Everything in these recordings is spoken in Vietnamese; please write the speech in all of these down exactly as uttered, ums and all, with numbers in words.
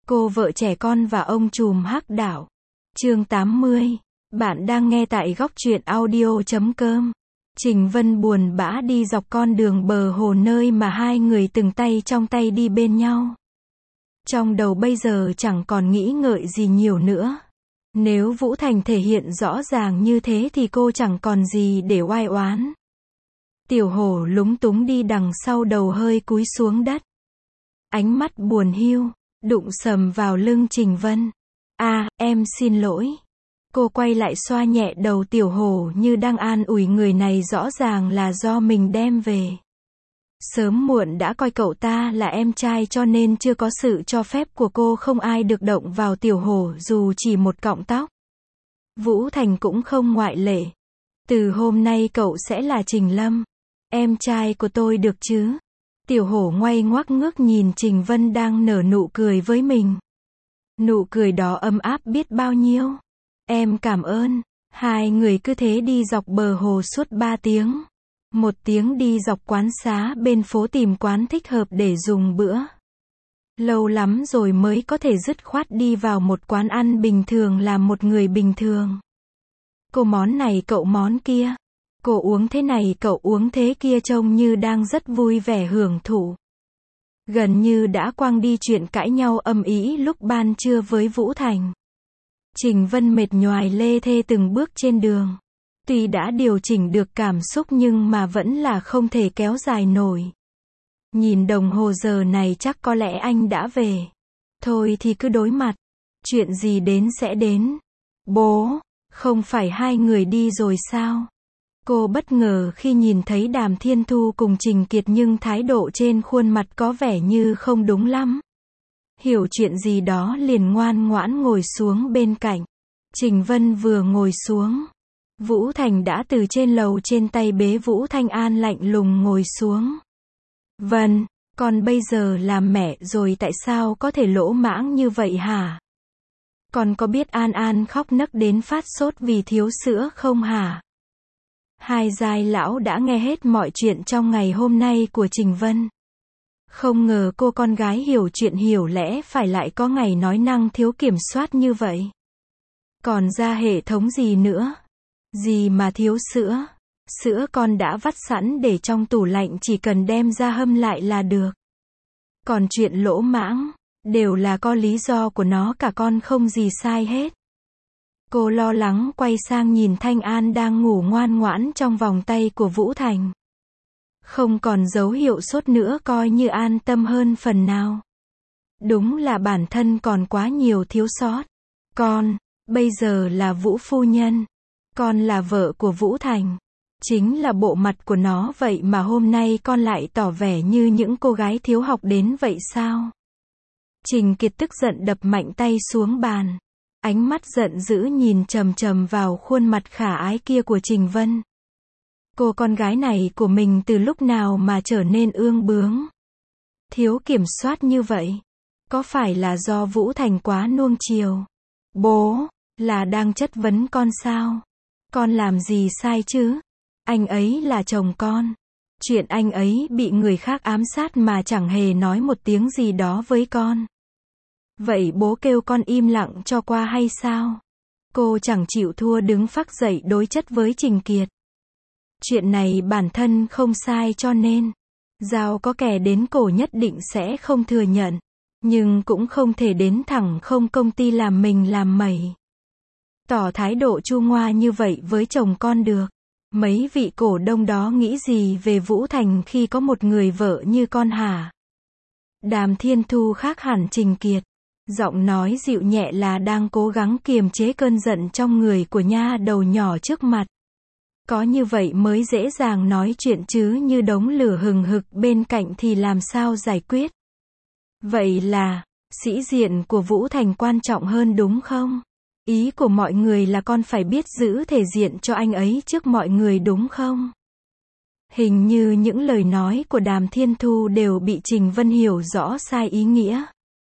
Cô vợ trẻ con và ông trùm hắc đạo. Chương tám mươi. Bạn đang nghe tại góc truyện audio chấm com. Trình Vân buồn bã đi dọc con đường bờ hồ nơi mà hai người từng tay trong tay đi bên nhau. Trong đầu bây giờ chẳng còn nghĩ ngợi gì nhiều nữa. Nếu Vũ Thành thể hiện rõ ràng như thế thì cô chẳng còn gì để oai oán. Tiểu Hổ lúng túng đi đằng sau, đầu hơi cúi xuống đất. Ánh mắt buồn hiu, đụng sầm vào lưng Trình Vân. À, em xin lỗi. Cô quay lại xoa nhẹ đầu Tiểu Hổ như đang an ủi người này, rõ ràng là do mình đem về. Sớm muộn đã coi cậu ta là em trai cho nên chưa có sự cho phép của cô không ai được động vào Tiểu Hổ dù chỉ một cọng tóc. Vũ Thành cũng không ngoại lệ. Từ hôm nay cậu sẽ là Trình Lâm, em trai của tôi được chứ? Tiểu Hổ ngoay ngoắc ngước nhìn Trình Vân đang nở nụ cười với mình. Nụ cười đó ấm áp biết bao nhiêu. Em cảm ơn. Hai người cứ thế đi dọc bờ hồ suốt ba tiếng. Một tiếng đi dọc quán xá bên phố tìm quán thích hợp để dùng bữa. Lâu lắm rồi mới có thể dứt khoát đi vào một quán ăn bình thường làm một người bình thường. Cô món này cậu món kia. Cô uống thế này cậu uống thế kia, trông như đang rất vui vẻ hưởng thụ. Gần như đã quăng đi chuyện cãi nhau ầm ĩ lúc ban trưa với Vũ Thành. Trình Vân mệt nhoài lê thê từng bước trên đường. Tuy đã điều chỉnh được cảm xúc nhưng mà vẫn là không thể kéo dài nổi. Nhìn đồng hồ giờ này chắc có lẽ anh đã về. Thôi thì cứ đối mặt. Chuyện gì đến sẽ đến. Bố, không phải hai người đi rồi sao? Cô bất ngờ khi nhìn thấy Đàm Thiên Thu cùng Trình Kiệt nhưng thái độ trên khuôn mặt có vẻ như không đúng lắm. Hiểu chuyện gì đó liền ngoan ngoãn ngồi xuống bên cạnh. Trình Vân vừa ngồi xuống, Vũ Thành đã từ trên lầu trên tay bế Vũ Thanh An lạnh lùng ngồi xuống. Vân, con bây giờ làm mẹ rồi tại sao có thể lỗ mãng như vậy hả? Con có biết An An khóc nấc đến phát sốt vì thiếu sữa không hả? Hai giai lão đã nghe hết mọi chuyện trong ngày hôm nay của Trình Vân. Không ngờ cô con gái hiểu chuyện hiểu lẽ phải lại có ngày nói năng thiếu kiểm soát như vậy. Còn ra hệ thống gì nữa? Gì mà thiếu sữa? Sữa con đã vắt sẵn để trong tủ lạnh, chỉ cần đem ra hâm lại là được. Còn chuyện lỗ mãng, đều là có lý do của nó cả, con không gì sai hết. Cô lo lắng quay sang nhìn Thanh An đang ngủ ngoan ngoãn trong vòng tay của Vũ Thành. Không còn dấu hiệu sốt nữa, coi như an tâm hơn phần nào. Đúng là bản thân còn quá nhiều thiếu sót. Con, bây giờ là Vũ phu nhân. Con là vợ của Vũ Thành. Chính là bộ mặt của nó vậy mà hôm nay con lại tỏ vẻ như những cô gái thiếu học đến vậy sao? Trình Kiệt tức giận đập mạnh tay xuống bàn. Ánh mắt giận dữ nhìn chằm chằm vào khuôn mặt khả ái kia của Trình Vân. Cô con gái này của mình từ lúc nào mà trở nên ương bướng, thiếu kiểm soát như vậy? Có phải là do Vũ Thành quá nuông chiều? Bố, là đang chất vấn con sao? Con làm gì sai chứ? Anh ấy là chồng con. Chuyện anh ấy bị người khác ám sát mà chẳng hề nói một tiếng gì đó với con. Vậy bố kêu con im lặng cho qua hay sao? Cô chẳng chịu thua đứng phác dậy đối chất với Trình Kiệt. Chuyện này bản thân không sai cho nên dao có kẻ đến cổ nhất định sẽ không thừa nhận. Nhưng cũng không thể đến thẳng không công ty làm mình làm mẩy. Tỏ thái độ chua ngoa như vậy với chồng con được. Mấy vị cổ đông đó nghĩ gì về Vũ Thành khi có một người vợ như con hả? Đàm Thiên Thu khác hẳn Trình Kiệt. Giọng nói dịu nhẹ là đang cố gắng kiềm chế cơn giận trong người của nha đầu nhỏ trước mặt. Có như vậy mới dễ dàng nói chuyện chứ như đống lửa hừng hực bên cạnh thì làm sao giải quyết? Vậy là, sĩ diện của Vũ Thành quan trọng hơn đúng không? Ý của mọi người là con phải biết giữ thể diện cho anh ấy trước mọi người đúng không? Hình như những lời nói của Đàm Thiên Thu đều bị Trình Vân hiểu rõ sai ý nghĩa.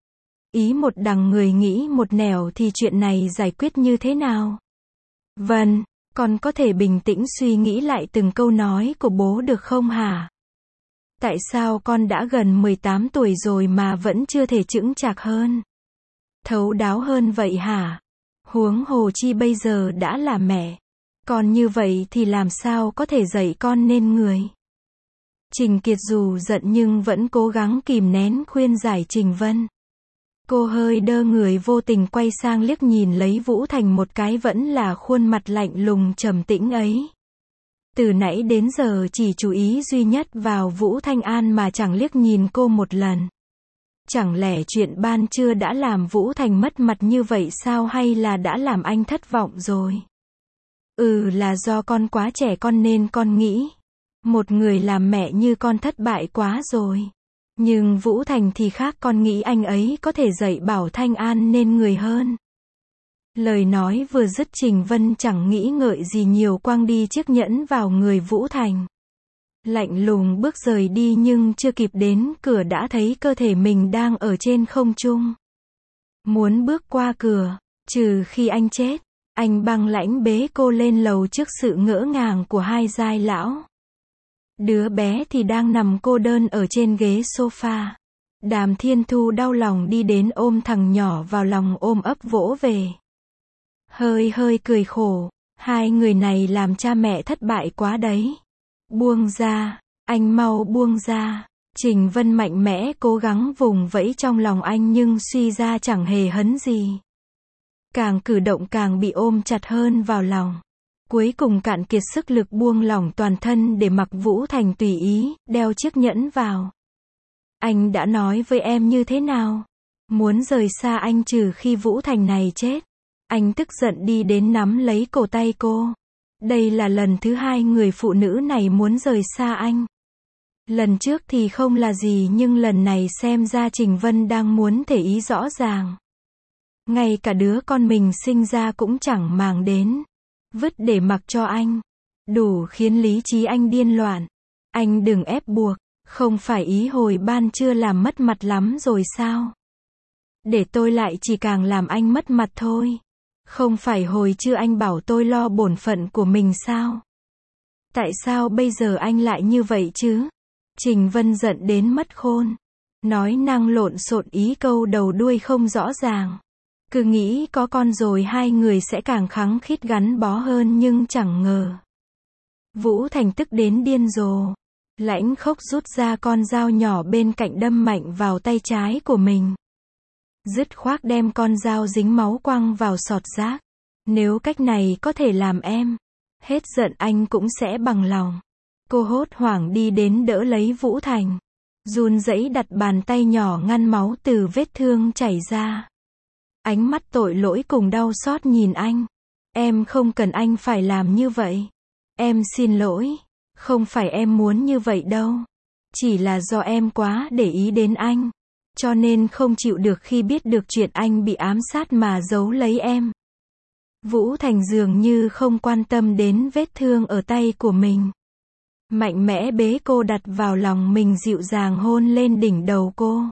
Ý một đằng người nghĩ một nẻo thì chuyện này giải quyết như thế nào? Vân, con có thể bình tĩnh suy nghĩ lại từng câu nói của bố được không hả? Tại sao con đã gần mười tám tuổi rồi mà vẫn chưa thể chững chạc hơn? Thấu đáo hơn vậy hả? Huống hồ chi bây giờ đã là mẹ. Con như vậy thì làm sao có thể dạy con nên người. Trình Kiệt dù giận nhưng vẫn cố gắng kìm nén khuyên giải Trình Vân. Cô hơi đơ người vô tình quay sang liếc nhìn lấy Vũ Thành một cái, vẫn là khuôn mặt lạnh lùng trầm tĩnh ấy. Từ nãy đến giờ chỉ chú ý duy nhất vào Vũ Thanh An mà chẳng liếc nhìn cô một lần. Chẳng lẽ chuyện ban trưa đã làm Vũ Thành mất mặt như vậy sao, hay là đã làm anh thất vọng rồi? Ừ, là do con quá trẻ con nên con nghĩ. Một người làm mẹ như con thất bại quá rồi. Nhưng Vũ Thành thì khác, con nghĩ anh ấy có thể dạy bảo Thanh An nên người hơn. Lời nói vừa dứt, Trình Vân chẳng nghĩ ngợi gì nhiều quăng đi chiếc nhẫn vào người Vũ Thành. Lạnh lùng bước rời đi nhưng chưa kịp đến cửa đã thấy cơ thể mình đang ở trên không trung. Muốn bước qua cửa, trừ khi anh chết, anh băng lãnh bế cô lên lầu trước sự ngỡ ngàng của hai giai lão. Đứa bé thì đang nằm cô đơn ở trên ghế sofa. Đàm Thiên Thu đau lòng đi đến ôm thằng nhỏ vào lòng, ôm ấp vỗ về. Hơi hơi cười khổ, hai người này làm cha mẹ thất bại quá đấy. Buông ra, anh mau buông ra. Trình Vân mạnh mẽ cố gắng vùng vẫy trong lòng anh nhưng suy ra chẳng hề hấn gì. Càng cử động càng bị ôm chặt hơn vào lòng. Cuối cùng cạn kiệt sức lực buông lỏng toàn thân để mặc Vũ Thành tùy ý, đeo chiếc nhẫn vào. Anh đã nói với em như thế nào? Muốn rời xa anh trừ khi Vũ Thành này chết. Anh tức giận đi đến nắm lấy cổ tay cô. Đây là lần thứ hai người phụ nữ này muốn rời xa anh. Lần trước thì không là gì nhưng lần này xem ra Trình Vân đang muốn thể ý rõ ràng. Ngay cả đứa con mình sinh ra cũng chẳng màng đến. Vứt để mặc cho anh. Đủ khiến lý trí anh điên loạn. Anh đừng ép buộc. Không phải ý hồi ban chưa làm mất mặt lắm rồi sao? Để tôi lại chỉ càng làm anh mất mặt thôi. Không phải hồi chưa anh bảo tôi lo bổn phận của mình sao? Tại sao bây giờ anh lại như vậy chứ? Trình Vân giận đến mất khôn. Nói năng lộn xộn, ý câu đầu đuôi không rõ ràng. Cứ nghĩ có con rồi hai người sẽ càng khăng khít gắn bó hơn nhưng chẳng ngờ. Vũ Thành tức đến điên rồ. Lãnh khốc rút ra con dao nhỏ bên cạnh đâm mạnh vào tay trái của mình. Dứt khoát đem con dao dính máu quăng vào sọt rác. Nếu cách này có thể làm em hết giận anh cũng sẽ bằng lòng. Cô hốt hoảng đi đến đỡ lấy Vũ Thành. Run rẩy đặt bàn tay nhỏ ngăn máu từ vết thương chảy ra. Ánh mắt tội lỗi cùng đau xót nhìn anh. Em không cần anh phải làm như vậy. Em xin lỗi. Không phải em muốn như vậy đâu. Chỉ là do em quá để ý đến anh. Cho nên không chịu được khi biết được chuyện anh bị ám sát mà giấu lấy em. Vũ Thành dường như không quan tâm đến vết thương ở tay của mình. Mạnh mẽ bế cô đặt vào lòng mình, dịu dàng hôn lên đỉnh đầu cô.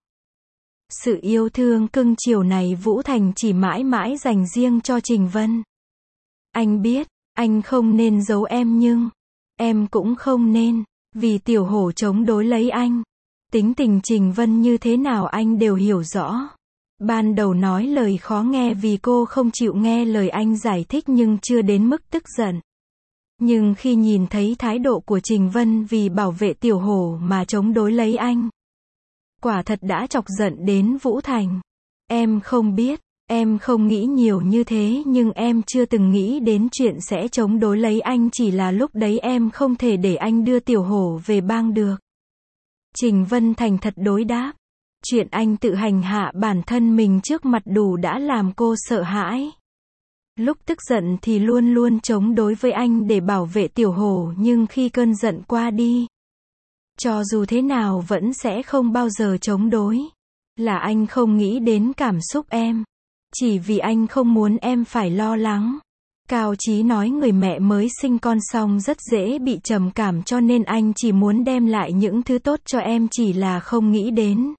Sự yêu thương cưng chiều này Vũ Thành chỉ mãi mãi dành riêng cho Trình Vân. Anh biết, anh không nên giấu em nhưng em cũng không nên, vì Tiểu Hổ chống đối lấy anh. Tính tình Trình Vân như thế nào anh đều hiểu rõ. Ban đầu nói lời khó nghe vì cô không chịu nghe lời anh giải thích nhưng chưa đến mức tức giận. Nhưng khi nhìn thấy thái độ của Trình Vân vì bảo vệ Tiểu Hổ mà chống đối lấy anh, quả thật đã chọc giận đến Vũ Thành. Em không biết, em không nghĩ nhiều như thế nhưng em chưa từng nghĩ đến chuyện sẽ chống đối lấy anh, chỉ là lúc đấy em không thể để anh đưa Tiểu Hổ về bang được. Trình Vân thành thật đối đáp. Chuyện anh tự hành hạ bản thân mình trước mặt đủ đã làm cô sợ hãi. Lúc tức giận thì luôn luôn chống đối với anh để bảo vệ Tiểu Hổ, nhưng khi cơn giận qua đi, cho dù thế nào vẫn sẽ không bao giờ chống đối. Là anh không nghĩ đến cảm xúc em. Chỉ vì anh không muốn em phải lo lắng. Cao Chí nói người mẹ mới sinh con xong rất dễ bị trầm cảm, cho nên anh chỉ muốn đem lại những thứ tốt cho em, chỉ là không nghĩ đến.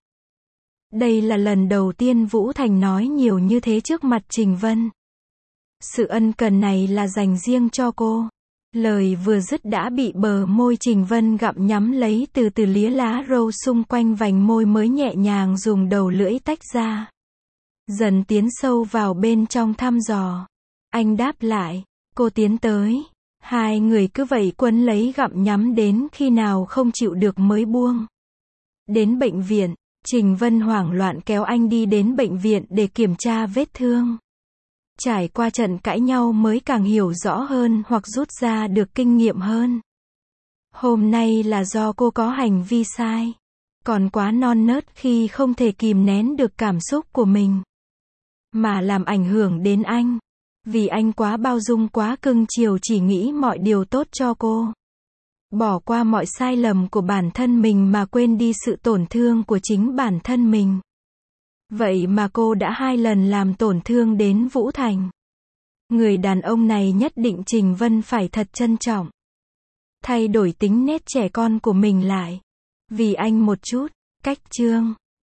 Đây là lần đầu tiên Vũ Thành nói nhiều như thế trước mặt Trình Vân. Sự ân cần này là dành riêng cho cô. Lời vừa dứt đã bị bờ môi Trình Vân gặm nhắm lấy, từ từ lía lá râu xung quanh vành môi mới nhẹ nhàng dùng đầu lưỡi tách ra. dần tiến sâu vào bên trong thăm dò. Anh đáp lại, cô tiến tới. Hai người cứ vậy quấn lấy gặm nhắm đến khi nào không chịu được mới buông. Đến bệnh viện, Trình Vân hoảng loạn kéo anh đi đến bệnh viện để kiểm tra vết thương. Trải qua trận cãi nhau mới càng hiểu rõ hơn hoặc rút ra được kinh nghiệm hơn. Hôm nay là do cô có hành vi sai. Còn quá non nớt khi không thể kìm nén được cảm xúc của mình. Mà làm ảnh hưởng đến anh. Vì anh quá bao dung quá cưng chiều chỉ nghĩ mọi điều tốt cho cô. Bỏ qua mọi sai lầm của bản thân mình mà quên đi sự tổn thương của chính bản thân mình. Vậy mà cô đã hai lần làm tổn thương đến Vũ Thành. Người đàn ông này nhất định Trình Vân phải thật trân trọng. Thay đổi tính nết trẻ con của mình lại. Vì anh một chút. Cách chương